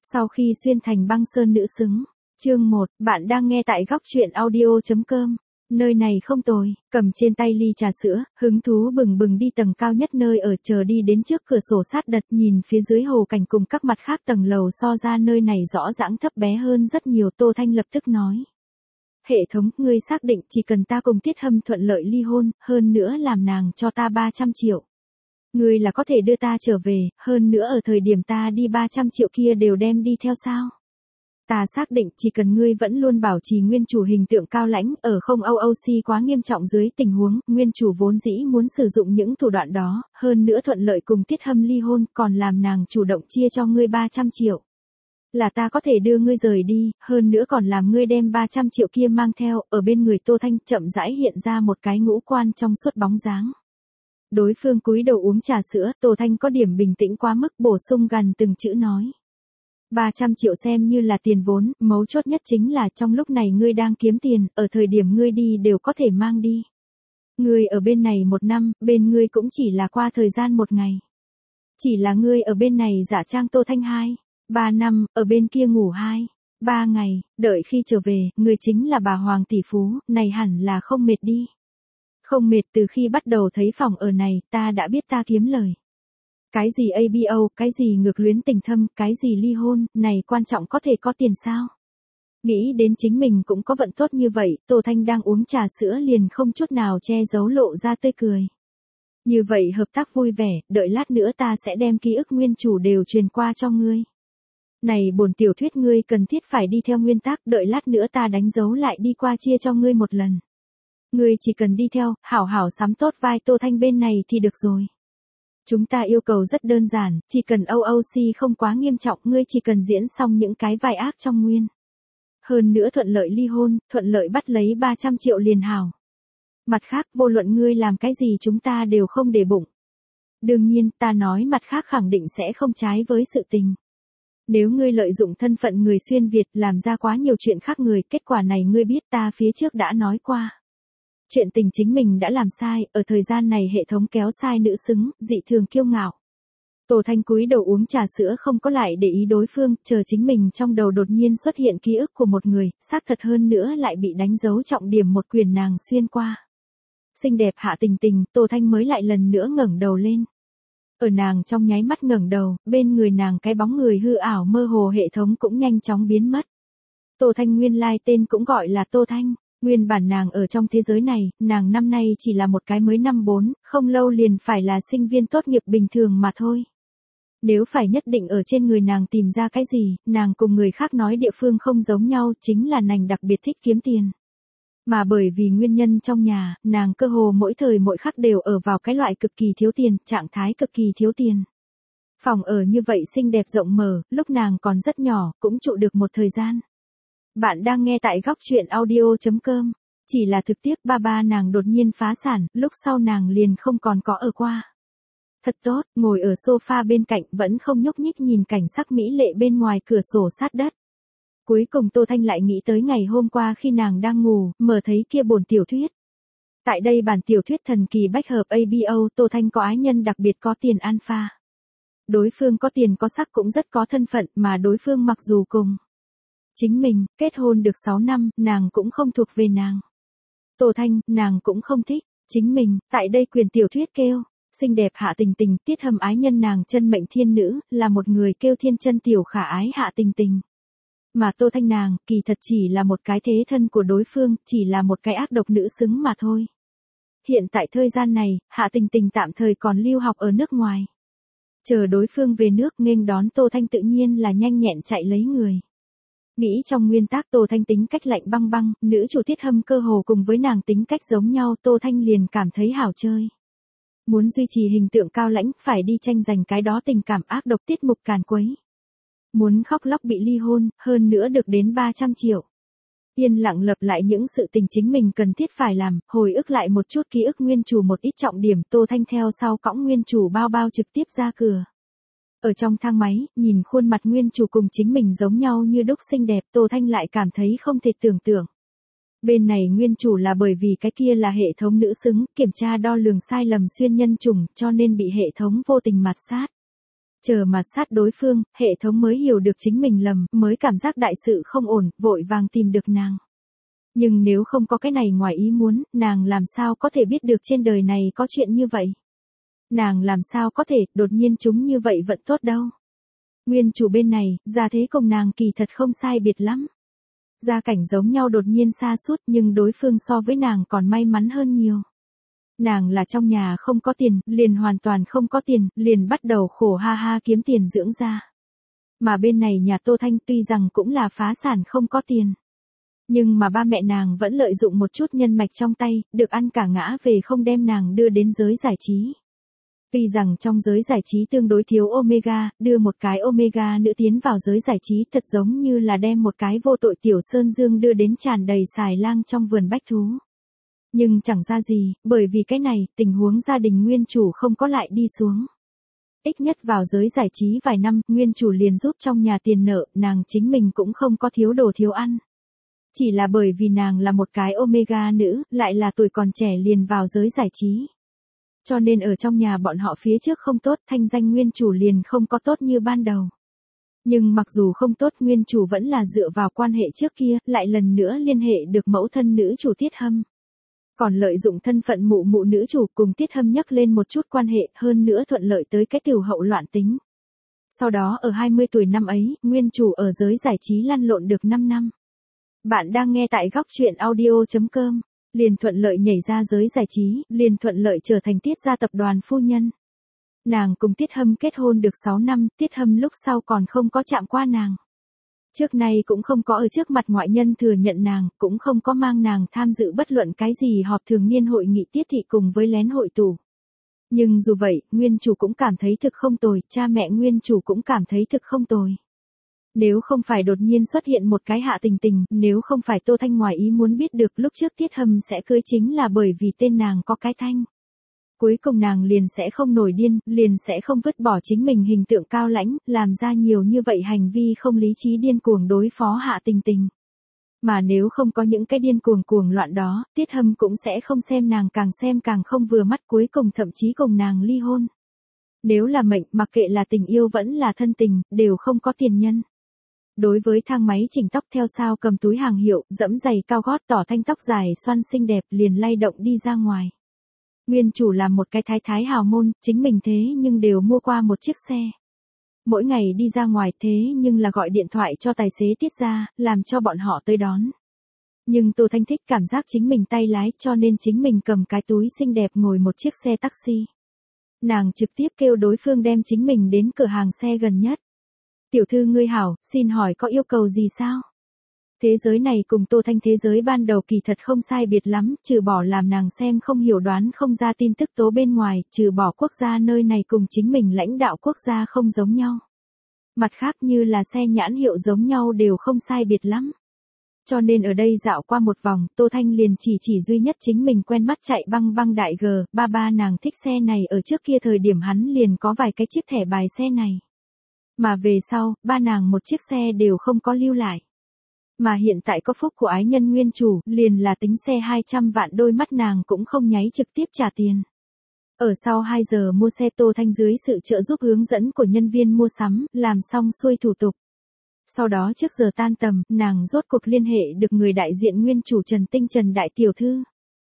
Sau khi xuyên thành băng sơn nữ xứng. Chương 1, bạn đang nghe tại góc truyện audio.com. Nơi này không tồi, cầm trên tay ly trà sữa, hứng thú bừng bừng đi tầng cao nhất nơi ở, chờ đi đến trước cửa sổ sát đất, nhìn phía dưới hồ cảnh cùng các mặt khác tầng lầu so ra nơi này rõ ràng thấp bé hơn rất nhiều. Tô Thanh lập tức nói. Hệ thống, ngươi xác định chỉ cần ta cùng Tiết Hâm thuận lợi ly hôn, hơn nữa làm nàng cho ta 300 triệu. Ngươi là có thể đưa ta trở về, hơn nữa ở thời điểm ta đi 300 triệu kia đều đem đi theo sao? Ta xác định chỉ cần ngươi vẫn luôn bảo trì nguyên chủ hình tượng cao lãnh, ở không OOC quá nghiêm trọng dưới tình huống, nguyên chủ vốn dĩ muốn sử dụng những thủ đoạn đó, hơn nữa thuận lợi cùng Tiết Hâm ly hôn, còn làm nàng chủ động chia cho ngươi 300 triệu. Là ta có thể đưa ngươi rời đi, hơn nữa còn làm ngươi đem 300 triệu kia mang theo. Ở bên người Tô Thanh chậm rãi hiện ra một cái ngũ quan trong suốt bóng dáng. Đối phương cúi đầu uống trà sữa, Tô Thanh có điểm bình tĩnh quá mức, bổ sung gần từng chữ nói. 300 triệu xem như là tiền vốn, mấu chốt nhất chính là trong lúc này ngươi đang kiếm tiền, ở thời điểm ngươi đi đều có thể mang đi. Ngươi ở bên này 1 năm, bên ngươi cũng chỉ là qua thời gian 1 ngày. Chỉ là ngươi ở bên này giả trang Tô Thanh 3 năm, ở bên kia ngủ 3 ngày, đợi khi trở về, ngươi chính là bà Hoàng tỷ phú, này hẳn là không mệt đi. Không mệt, từ khi bắt đầu thấy phòng ở này, ta đã biết ta kiếm lời. Cái gì ABO, cái gì ngược luyến tình thâm, cái gì ly hôn, này quan trọng có thể có tiền sao? Nghĩ đến chính mình cũng có vận tốt như vậy, Tô Thanh đang uống trà sữa liền không chút nào che giấu lộ ra tươi cười. Như vậy hợp tác vui vẻ, đợi lát nữa ta sẽ đem ký ức nguyên chủ đều truyền qua cho ngươi. Này bổn tiểu thuyết ngươi cần thiết phải đi theo nguyên tắc, đợi lát nữa ta đánh dấu lại đi qua chia cho ngươi một lần. Ngươi chỉ cần đi theo, hảo hảo sắm tốt vai Tô Thanh bên này thì được rồi. Chúng ta yêu cầu rất đơn giản, chỉ cần OOC không quá nghiêm trọng, ngươi chỉ cần diễn xong những cái vai ác trong nguyên. Hơn nữa thuận lợi ly hôn, thuận lợi bắt lấy 300 triệu liền hảo. Mặt khác, vô luận ngươi làm cái gì chúng ta đều không để bụng. Đương nhiên, ta nói mặt khác khẳng định sẽ không trái với sự tình. Nếu ngươi lợi dụng thân phận người xuyên Việt làm ra quá nhiều chuyện khác người, kết quả này ngươi biết ta phía trước đã nói qua. Chuyện tình chính mình đã làm sai, ở thời gian này hệ thống kéo sai nữ xứng, dị thường kiêu ngạo. Tô Thanh cúi đầu uống trà sữa không có lại để ý đối phương, chờ chính mình trong đầu đột nhiên xuất hiện ký ức của một người, xác thật hơn nữa lại bị đánh dấu trọng điểm một quyền nàng xuyên qua. Xinh đẹp Hạ Tình Tình, Tô Thanh mới lại lần nữa ngẩng đầu lên. Ở nàng trong nháy mắt ngẩng đầu, bên người nàng cái bóng người hư ảo mơ hồ hệ thống cũng nhanh chóng biến mất. Tô Thanh nguyên lai tên cũng gọi là Tô Thanh. Nguyên bản nàng ở trong thế giới này, nàng năm nay chỉ là một cái mới năm 4, không lâu liền phải là sinh viên tốt nghiệp bình thường mà thôi. Nếu phải nhất định ở trên người nàng tìm ra cái gì, nàng cùng người khác nói địa phương không giống nhau, chính là nàng đặc biệt thích kiếm tiền. Mà bởi vì nguyên nhân trong nhà, nàng cơ hồ mỗi thời mỗi khắc đều ở vào cái loại cực kỳ thiếu tiền, trạng thái cực kỳ thiếu tiền. Phòng ở như vậy xinh đẹp rộng mở, lúc nàng còn rất nhỏ, cũng trụ được một thời gian. Bạn đang nghe tại góc truyện audio.com. Chỉ là thực tiếc ba nàng đột nhiên phá sản, lúc sau nàng liền không còn có ở qua. Thật tốt, ngồi ở sofa bên cạnh vẫn không nhúc nhích nhìn cảnh sắc mỹ lệ bên ngoài cửa sổ sát đất. Cuối cùng Tô Thanh lại nghĩ tới ngày hôm qua khi nàng đang ngủ, mở thấy kia bổn tiểu thuyết. Tại đây bản tiểu thuyết thần kỳ bách hợp ABO, Tô Thanh có ái nhân đặc biệt có tiền alpha. Đối phương có tiền có sắc cũng rất có thân phận, mà đối phương mặc dù cùng chính mình, kết hôn được 6 năm, nàng cũng không thuộc về nàng. Tô Thanh, nàng cũng không thích, chính mình, tại đây quyền tiểu thuyết kêu, xinh đẹp Hạ Tình Tình, Tiết Hâm ái nhân nàng chân mệnh thiên nữ, là một người kêu thiên chân tiểu khả ái Hạ Tình Tình. Mà Tô Thanh nàng, kỳ thật chỉ là một cái thế thân của đối phương, chỉ là một cái ác độc nữ xứng mà thôi. Hiện tại thời gian này, Hạ Tình Tình tạm thời còn lưu học ở nước ngoài. Chờ đối phương về nước nghênh đón Tô Thanh tự nhiên là nhanh nhẹn chạy lấy người. Nghĩ trong nguyên tắc Tô Thanh tính cách lạnh băng băng, nữ chủ Tiết Hâm cơ hồ cùng với nàng tính cách giống nhau, Tô Thanh liền cảm thấy hảo chơi. Muốn duy trì hình tượng cao lãnh, phải đi tranh giành cái đó tình cảm ác độc tiết mục càn quấy. Muốn khóc lóc bị ly hôn, hơn nữa được đến 300 triệu. Yên lặng lập lại những sự tình chính mình cần thiết phải làm, hồi ức lại một chút ký ức nguyên chủ một ít trọng điểm, Tô Thanh theo sau cõng nguyên chủ bao bao trực tiếp ra cửa. Ở trong thang máy, nhìn khuôn mặt nguyên chủ cùng chính mình giống nhau như đúc xinh đẹp, Tô Thanh lại cảm thấy không thể tưởng tượng. Bên này nguyên chủ là bởi vì cái kia là hệ thống nữ xứng, kiểm tra đo lường sai lầm xuyên nhân chủng, cho nên bị hệ thống vô tình mạt sát. Chờ mà sát đối phương, hệ thống mới hiểu được chính mình lầm, mới cảm giác đại sự không ổn, vội vàng tìm được nàng. Nhưng nếu không có cái này ngoài ý muốn, nàng làm sao có thể biết được trên đời này có chuyện như vậy? Nàng làm sao có thể, đột nhiên chúng như vậy vẫn tốt đâu. Nguyên chủ bên này, gia thế cùng nàng kỳ thật không sai biệt lắm. Gia cảnh giống nhau đột nhiên xa suốt nhưng đối phương so với nàng còn may mắn hơn nhiều. Nàng là trong nhà không có tiền, liền hoàn toàn không có tiền, liền bắt đầu khổ ha ha kiếm tiền dưỡng gia. Mà bên này nhà Tô Thanh tuy rằng cũng là phá sản không có tiền. Nhưng mà ba mẹ nàng vẫn lợi dụng một chút nhân mạch trong tay, được ăn cả ngã về không đem nàng đưa đến giới giải trí. Tuy rằng trong giới giải trí tương đối thiếu Omega, đưa một cái Omega nữ tiến vào giới giải trí thật giống như là đem một cái vô tội tiểu Sơn Dương đưa đến tràn đầy xài lang trong vườn bách thú. Nhưng chẳng ra gì, bởi vì cái này, tình huống gia đình nguyên chủ không có lại đi xuống. Ít nhất vào giới giải trí vài năm, nguyên chủ liền giúp trong nhà tiền nợ, nàng chính mình cũng không có thiếu đồ thiếu ăn. Chỉ là bởi vì nàng là một cái Omega nữ, lại là tuổi còn trẻ liền vào giới giải trí. Cho nên ở trong nhà bọn họ phía trước không tốt, thanh danh nguyên chủ liền không có tốt như ban đầu. Nhưng mặc dù không tốt, nguyên chủ vẫn là dựa vào quan hệ trước kia, lại lần nữa liên hệ được mẫu thân nữ chủ Tiết Hâm. Còn lợi dụng thân phận mụ mụ nữ chủ cùng Tiết Hâm nhắc lên một chút quan hệ, hơn nữa thuận lợi tới cái tiểu hậu loạn tính. Sau đó ở 20 tuổi năm ấy, nguyên chủ ở giới giải trí lăn lộn được 5 năm. Bạn đang nghe tại góc truyện audio.com. Liền thuận lợi nhảy ra giới giải trí, liền thuận lợi trở thành Tiết gia tập đoàn phu nhân. Nàng cùng Tiết Hâm kết hôn được 6 năm, Tiết Hâm lúc sau còn không có chạm qua nàng. Trước nay cũng không có ở trước mặt ngoại nhân thừa nhận nàng, cũng không có mang nàng tham dự bất luận cái gì họp thường niên hội nghị tiết thị cùng với lén hội tù. Nhưng dù vậy, nguyên chủ cũng cảm thấy thực không tồi, cha mẹ nguyên chủ cũng cảm thấy thực không tồi. Nếu không phải đột nhiên xuất hiện một cái Hạ Tình Tình, nếu không phải Tô Thanh ngoài ý muốn biết được lúc trước Tiết Hâm sẽ cưới chính là bởi vì tên nàng có cái Thanh. Cuối cùng nàng liền sẽ không nổi điên, liền sẽ không vứt bỏ chính mình hình tượng cao lãnh, làm ra nhiều như vậy hành vi không lý trí điên cuồng đối phó Hạ Tình Tình. Mà nếu không có những cái điên cuồng loạn đó, Tiết Hâm cũng sẽ không xem càng không vừa mắt, cuối cùng thậm chí cùng nàng ly hôn. Nếu là mệnh, mặc kệ là tình yêu vẫn là thân tình, đều không có tiền nhân. Đối với thang máy chỉnh tóc theo sao cầm túi hàng hiệu, dẫm giày cao gót tỏ thanh tóc dài xoăn xinh đẹp liền lay động đi ra ngoài. Nguyên chủ là một cái thái thái hào môn, chính mình thế nhưng đều mua qua một chiếc xe. Mỗi ngày đi ra ngoài thế nhưng là gọi điện thoại cho tài xế Tiết gia, làm cho bọn họ tới đón. Nhưng Tô Thanh thích cảm giác chính mình tay lái cho nên chính mình cầm cái túi xinh đẹp ngồi một chiếc xe taxi. Nàng trực tiếp kêu đối phương đem chính mình đến cửa hàng xe gần nhất. Tiểu thư ngươi hảo, xin hỏi có yêu cầu gì sao? Thế giới này cùng Tô Thanh thế giới ban đầu kỳ thật không sai biệt lắm, trừ bỏ làm nàng xem không hiểu đoán không ra tin tức tố bên ngoài, trừ bỏ quốc gia nơi này cùng chính mình lãnh đạo quốc gia không giống nhau. Mặt khác như là xe nhãn hiệu giống nhau đều không sai biệt lắm. Cho nên ở đây dạo qua một vòng, Tô Thanh liền chỉ duy nhất chính mình quen mắt chạy băng đại G, ba nàng thích xe này ở trước kia thời điểm hắn liền có vài cái chiếc thẻ bài xe này. Mà về sau, ba nàng một chiếc xe đều không có lưu lại. Mà hiện tại có phúc của ái nhân nguyên chủ, liền là tính xe 200 vạn đôi mắt nàng cũng không nháy trực tiếp trả tiền. Ở sau 2 giờ mua xe Tô Thanh dưới sự trợ giúp hướng dẫn của nhân viên mua sắm, làm xong xuôi thủ tục. Sau đó trước giờ tan tầm, nàng rốt cuộc liên hệ được người đại diện nguyên chủ Trần Tinh Trần đại tiểu thư.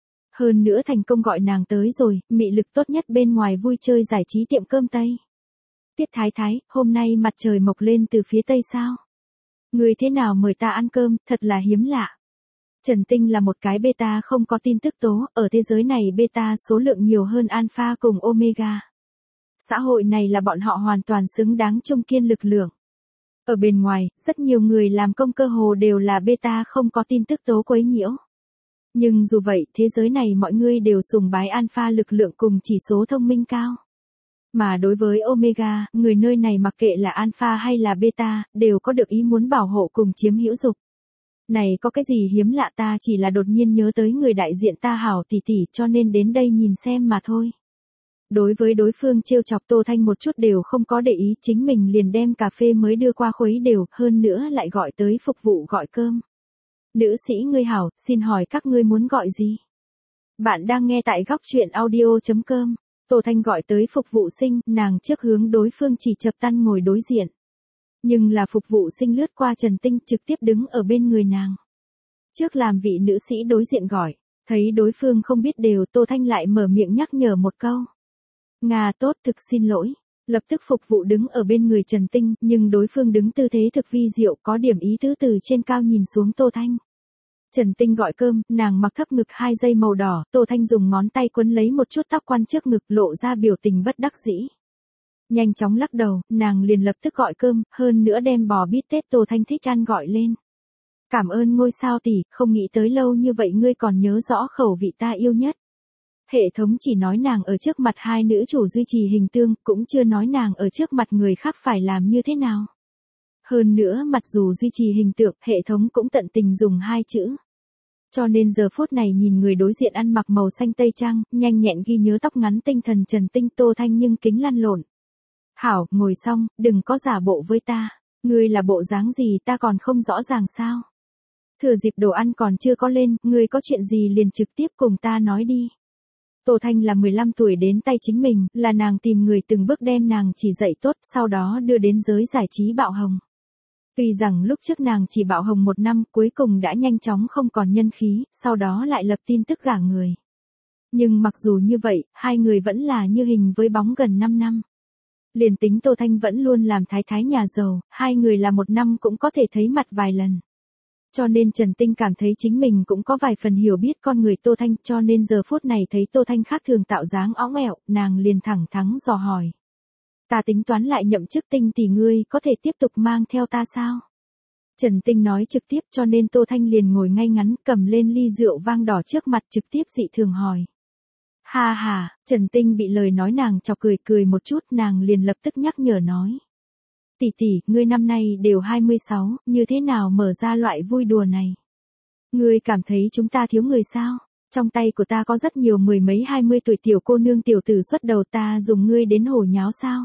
Hơn nữa thành công gọi nàng tới rồi, mị lực tốt nhất bên ngoài vui chơi giải trí tiệm cơm Tây. Tiết thái thái, hôm nay mặt trời mọc lên từ phía Tây sao? Người thế nào mời ta ăn cơm, thật là hiếm lạ. Trần Tinh là một cái beta không có tin tức tố, ở thế giới này beta số lượng nhiều hơn alpha cùng omega. Xã hội này là bọn họ hoàn toàn xứng đáng trung kiên lực lượng. Ở bên ngoài, rất nhiều người làm công cơ hồ đều là beta không có tin tức tố quấy nhiễu. Nhưng dù vậy, thế giới này mọi người đều sùng bái alpha lực lượng cùng chỉ số thông minh cao. Mà đối với Omega, người nơi này mặc kệ là alpha hay là beta, đều có được ý muốn bảo hộ cùng chiếm hữu dục. Này có cái gì hiếm lạ, ta chỉ là đột nhiên nhớ tới người đại diện ta hảo tỷ tỷ cho nên đến đây nhìn xem mà thôi. Đối với đối phương trêu chọc Tô Thanh một chút đều không có để ý, chính mình liền đem cà phê mới đưa qua khuấy đều, hơn nữa lại gọi tới phục vụ gọi cơm. Nữ sĩ ngươi hảo, xin hỏi các ngươi muốn gọi gì? Bạn đang nghe tại góc truyện audio.com. Tô Thanh gọi tới phục vụ sinh, nàng trước hướng đối phương chỉ chập tan ngồi đối diện. Nhưng là phục vụ sinh lướt qua Trần Tinh trực tiếp đứng ở bên người nàng. Trước làm vị nữ sĩ đối diện gọi, thấy đối phương không biết đều, Tô Thanh lại mở miệng nhắc nhở một câu. Ngà tốt, thực xin lỗi. Lập tức phục vụ đứng ở bên người Trần Tinh, nhưng đối phương đứng tư thế thực vi diệu, có điểm ý tứ từ trên cao nhìn xuống Tô Thanh. Trần Tinh gọi cơm, nàng mặc thấp ngực 2 dây màu đỏ, Tô Thanh dùng ngón tay quấn lấy một chút tóc quan trước ngực, lộ ra biểu tình bất đắc dĩ. Nhanh chóng lắc đầu, nàng liền lập tức gọi cơm, hơn nữa đem bò bít tết Tô Thanh thích ăn gọi lên. Cảm ơn ngôi sao tỷ, không nghĩ tới lâu như vậy ngươi còn nhớ rõ khẩu vị ta yêu nhất. Hệ thống chỉ nói nàng ở trước mặt hai nữ chủ duy trì hình tượng, cũng chưa nói nàng ở trước mặt người khác phải làm như thế nào. Hơn nữa mặc dù duy trì hình tượng, hệ thống cũng tận tình dùng 2 chữ. Cho nên giờ phút này nhìn người đối diện ăn mặc màu xanh tây trang, nhanh nhẹn ghi nhớ tóc ngắn tinh thần Trần Tinh, Tô Thanh nhưng kính lăn lộn. Hảo, ngồi xong, đừng có giả bộ với ta. Ngươi là bộ dáng gì ta còn không rõ ràng sao. Thừa dịp đồ ăn còn chưa có lên, ngươi có chuyện gì liền trực tiếp cùng ta nói đi. Tô Thanh là 15 tuổi đến tay chính mình, là nàng tìm người từng bước đem nàng chỉ dạy tốt, sau đó đưa đến giới giải trí bạo hồng. Tuy rằng lúc trước nàng chỉ bạo hồng 1 năm, cuối cùng đã nhanh chóng không còn nhân khí, sau đó lại lập tin tức gả người. Nhưng mặc dù như vậy, hai người vẫn là như hình với bóng gần 5 năm. Liền tính Tô Thanh vẫn luôn làm thái thái nhà giàu, hai người là 1 năm cũng có thể thấy mặt vài lần. Cho nên Trần Tinh cảm thấy chính mình cũng có vài phần hiểu biết con người Tô Thanh, cho nên giờ phút này thấy Tô Thanh khác thường tạo dáng óng ẹo, nàng liền thẳng thắn dò hỏi. Ta tính toán lại nhậm chức Tinh tỷ, ngươi có thể tiếp tục mang theo ta sao? Trần Tinh nói trực tiếp, cho nên Tô Thanh liền ngồi ngay ngắn, cầm lên ly rượu vang đỏ trước mặt, trực tiếp dị thường hỏi. Ha ha, Trần Tinh bị lời nói nàng chọc cười một chút, nàng liền lập tức nhắc nhở nói. Tỷ tỷ, ngươi năm nay đều 26, như thế nào mở ra loại vui đùa này? Ngươi cảm thấy chúng ta thiếu người sao? Trong tay của ta có rất nhiều 10 mấy 20 tuổi tiểu cô nương tiểu tử xuất đầu, ta dùng ngươi đến hổ nháo sao?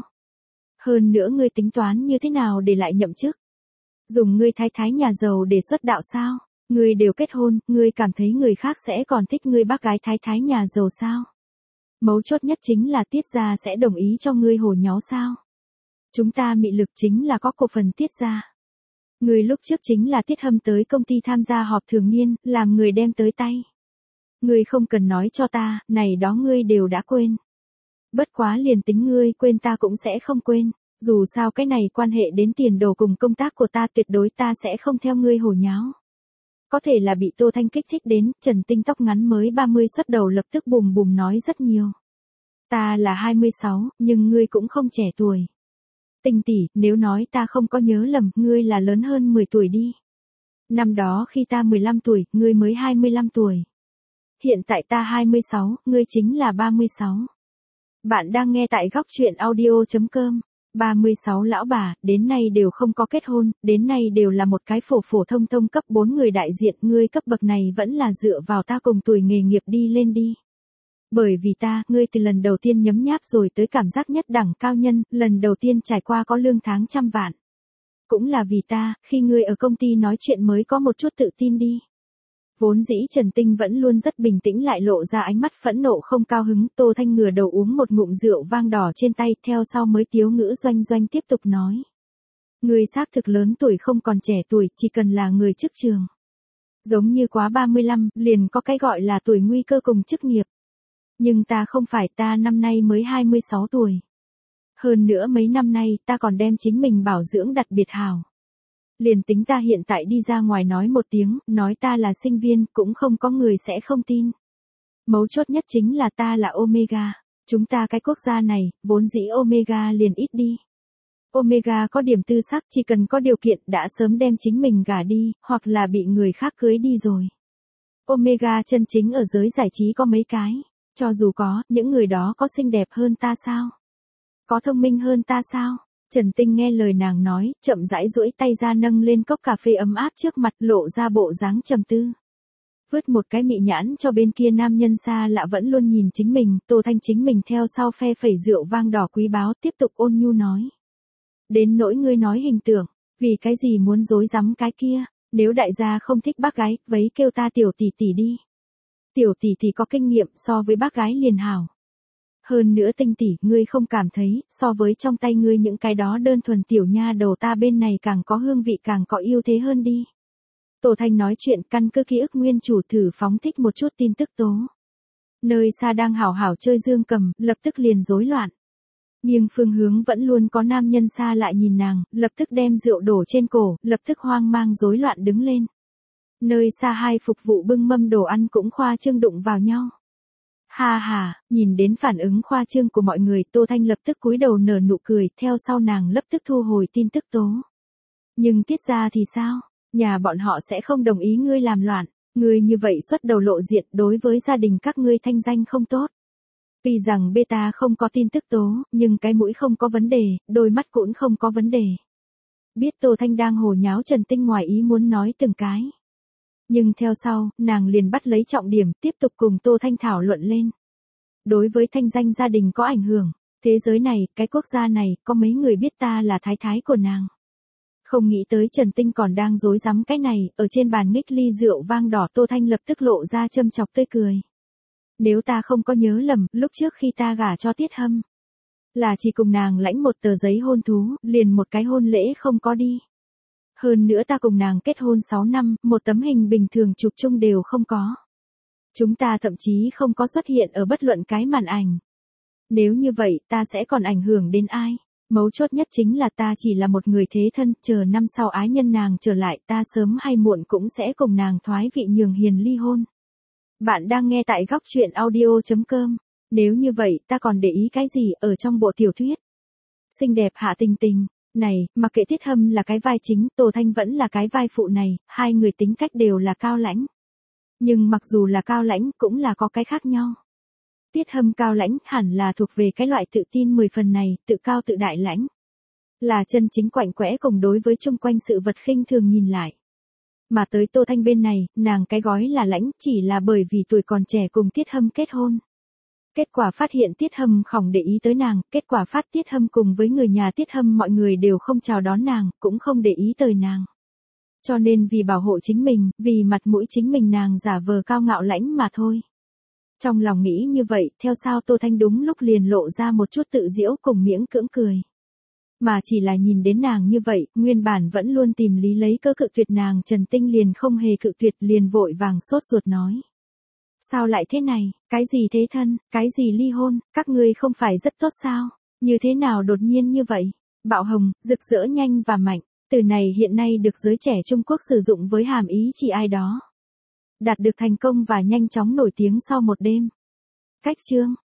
Hơn nữa ngươi tính toán như thế nào để lại nhậm chức? Dùng ngươi thái thái nhà giàu để xuất đạo sao? Ngươi đều kết hôn, ngươi cảm thấy người khác sẽ còn thích ngươi bác gái thái thái nhà giàu sao? Mấu chốt nhất chính là Tiết gia sẽ đồng ý cho ngươi hổ nháo sao? Chúng ta mị lực chính là có cổ phần Tiết gia. Người lúc trước chính là Tiết Hâm tới công ty tham gia họp thường niên, làm người đem tới tay. Ngươi không cần nói cho ta, này đó ngươi đều đã quên. Bất quá liền tính ngươi quên ta cũng sẽ không quên, dù sao cái này quan hệ đến tiền đồ cùng công tác của ta, tuyệt đối ta sẽ không theo ngươi hồ nháo. Có thể là bị Tô Thanh kích thích đến, Trần Tinh tóc ngắn mới 30 xuất đầu lập tức bùm bùm nói rất nhiều. Ta là 26, nhưng ngươi cũng không trẻ tuổi. Tinh tỷ, nếu nói ta không có nhớ lầm, ngươi là lớn hơn 10 tuổi đi. Năm đó khi ta 15 tuổi, ngươi mới 25 tuổi. Hiện tại ta 26, ngươi chính là 36. Bạn đang nghe tại góc chuyện audio.com. 36 lão bà, đến nay đều không có kết hôn, đến nay đều là một cái phổ thông cấp 4 người đại diện, ngươi cấp bậc này vẫn là dựa vào ta cùng tuổi nghề nghiệp đi lên đi. Bởi vì ta, ngươi từ lần đầu tiên nhấm nháp rồi tới cảm giác nhất đẳng cao nhân, lần đầu tiên trải qua có lương tháng trăm vạn. Cũng là vì ta, khi ngươi ở công ty nói chuyện mới có một chút tự tin đi. Vốn dĩ Trần Tinh vẫn luôn rất bình tĩnh lại lộ ra ánh mắt phẫn nộ không cao hứng, Tô Thanh ngửa đầu uống một ngụm rượu vang đỏ trên tay, theo sau mới tiếu ngữ doanh tiếp tục nói. Ngươi xác thực lớn tuổi không còn trẻ tuổi, chỉ cần là người chức trường. Giống như quá 35, liền có cái gọi là tuổi nguy cơ cùng chức nghiệp. Nhưng ta không phải, ta năm nay mới 26 tuổi. Hơn nữa mấy năm nay, ta còn đem chính mình bảo dưỡng đặc biệt hảo. Liền tính ta hiện tại đi ra ngoài nói một tiếng, nói ta là sinh viên, cũng không có người sẽ không tin. Mấu chốt nhất chính là ta là Omega. Chúng ta cái quốc gia này, vốn dĩ Omega liền ít đi. Omega có điểm tư sắc, chỉ cần có điều kiện đã sớm đem chính mình gả đi, hoặc là bị người khác cưới đi rồi. Omega chân chính ở giới giải trí có mấy cái. Cho dù có, những người đó có xinh đẹp hơn ta sao? Có thông minh hơn ta sao? Trần Tinh nghe lời nàng nói, chậm rãi duỗi tay ra nâng lên cốc cà phê ấm áp trước mặt, lộ ra bộ dáng trầm tư. Vứt một cái mị nhãn cho bên kia nam nhân xa lạ vẫn luôn nhìn chính mình, Tô Thanh chính mình theo sau phe phẩy rượu vang đỏ quý báo, tiếp tục ôn nhu nói. Đến nỗi ngươi nói hình tượng, vì cái gì muốn dối rắm cái kia, nếu đại gia không thích bác gái, vấy kêu ta tiểu tỷ tỷ đi. Tiểu tỷ tỷ có kinh nghiệm so với bác gái liền hảo. Hơn nữa Tinh tỷ, ngươi không cảm thấy, so với trong tay ngươi những cái đó đơn thuần tiểu nha đầu ta bên này càng có hương vị càng có ưu thế hơn đi. Tô Thanh nói chuyện căn cứ ký ức nguyên chủ thử phóng thích một chút tin tức tố. Nơi xa đang hảo hảo chơi dương cầm, lập tức liền rối loạn. Nghiêng phương hướng vẫn luôn có nam nhân xa lại nhìn nàng, lập tức đem rượu đổ trên cổ, lập tức hoang mang rối loạn đứng lên. Nơi xa hai phục vụ bưng mâm đồ ăn cũng khoa trương đụng vào nhau. Ha ha, nhìn đến phản ứng khoa trương của mọi người, Tô Thanh lập tức cúi đầu nở nụ cười, theo sau nàng lập tức thu hồi tin tức tố. Nhưng Tiết gia thì sao? Nhà bọn họ sẽ không đồng ý ngươi làm loạn, ngươi như vậy xuất đầu lộ diện đối với gia đình các ngươi thanh danh không tốt. Tuy rằng beta không có tin tức tố, nhưng cái mũi không có vấn đề, đôi mắt cũng không có vấn đề. Biết Tô Thanh đang hồ nháo Trần Tinh ngoài ý muốn nói từng cái. Nhưng theo sau, nàng liền bắt lấy trọng điểm, tiếp tục cùng Tô Thanh thảo luận lên. Đối với thanh danh gia đình có ảnh hưởng, thế giới này, cái quốc gia này, có mấy người biết ta là thái thái của nàng. Không nghĩ tới Trần Tinh còn đang dối rắm cái này, ở trên bàn nghích ly rượu vang đỏ Tô Thanh lập tức lộ ra châm chọc tươi cười. Nếu ta không có nhớ lầm, lúc trước khi ta gả cho Tiết Hâm, là chỉ cùng nàng lãnh một tờ giấy hôn thú, liền một cái hôn lễ không có đi. Hơn nữa ta cùng nàng kết hôn 6 năm, một tấm hình bình thường chụp chung đều không có. Chúng ta thậm chí không có xuất hiện ở bất luận cái màn ảnh. Nếu như vậy, ta sẽ còn ảnh hưởng đến ai? Mấu chốt nhất chính là ta chỉ là một người thế thân, chờ năm sau ái nhân nàng trở lại, ta sớm hay muộn cũng sẽ cùng nàng thoái vị nhường hiền ly hôn. Bạn đang nghe tại góc truyện audio.com. Nếu như vậy, ta còn để ý cái gì ở trong bộ tiểu thuyết? Xinh đẹp Hạ Tình Tình. Này, mặc kệ Tiết Hâm là cái vai chính, Tô Thanh vẫn là cái vai phụ này, hai người tính cách đều là cao lãnh. Nhưng mặc dù là cao lãnh, cũng là có cái khác nhau. Tiết Hâm cao lãnh hẳn là thuộc về cái loại tự tin 10 phần này, tự cao tự đại lãnh. Là chân chính quạnh quẽ cùng đối với chung quanh sự vật khinh thường nhìn lại. Mà tới Tô Thanh bên này, nàng cái gói là lãnh chỉ là bởi vì tuổi còn trẻ cùng Tiết Hâm kết hôn. Kết quả phát hiện Tiết Hâm không để ý tới nàng, kết quả phát Tiết Hâm cùng với người nhà Tiết Hâm mọi người đều không chào đón nàng, cũng không để ý tới nàng. Cho nên vì bảo hộ chính mình, vì mặt mũi chính mình nàng giả vờ cao ngạo lãnh mà thôi. Trong lòng nghĩ như vậy, theo sao Tô Thanh đúng lúc liền lộ ra một chút tự giễu cùng miễn cưỡng cười. Mà chỉ là nhìn đến nàng như vậy, nguyên bản vẫn luôn tìm lý lấy cơ cự tuyệt nàng Trần Tinh liền không hề cự tuyệt liền vội vàng sốt ruột nói. Sao lại thế này, cái gì thế thân, cái gì ly hôn, các ngươi không phải rất tốt sao, như thế nào đột nhiên như vậy, bạo hồng, rực rỡ nhanh và mạnh, từ này hiện nay được giới trẻ Trung Quốc sử dụng với hàm ý chỉ ai đó. Đạt được thành công và nhanh chóng nổi tiếng sau một đêm. Cách chương,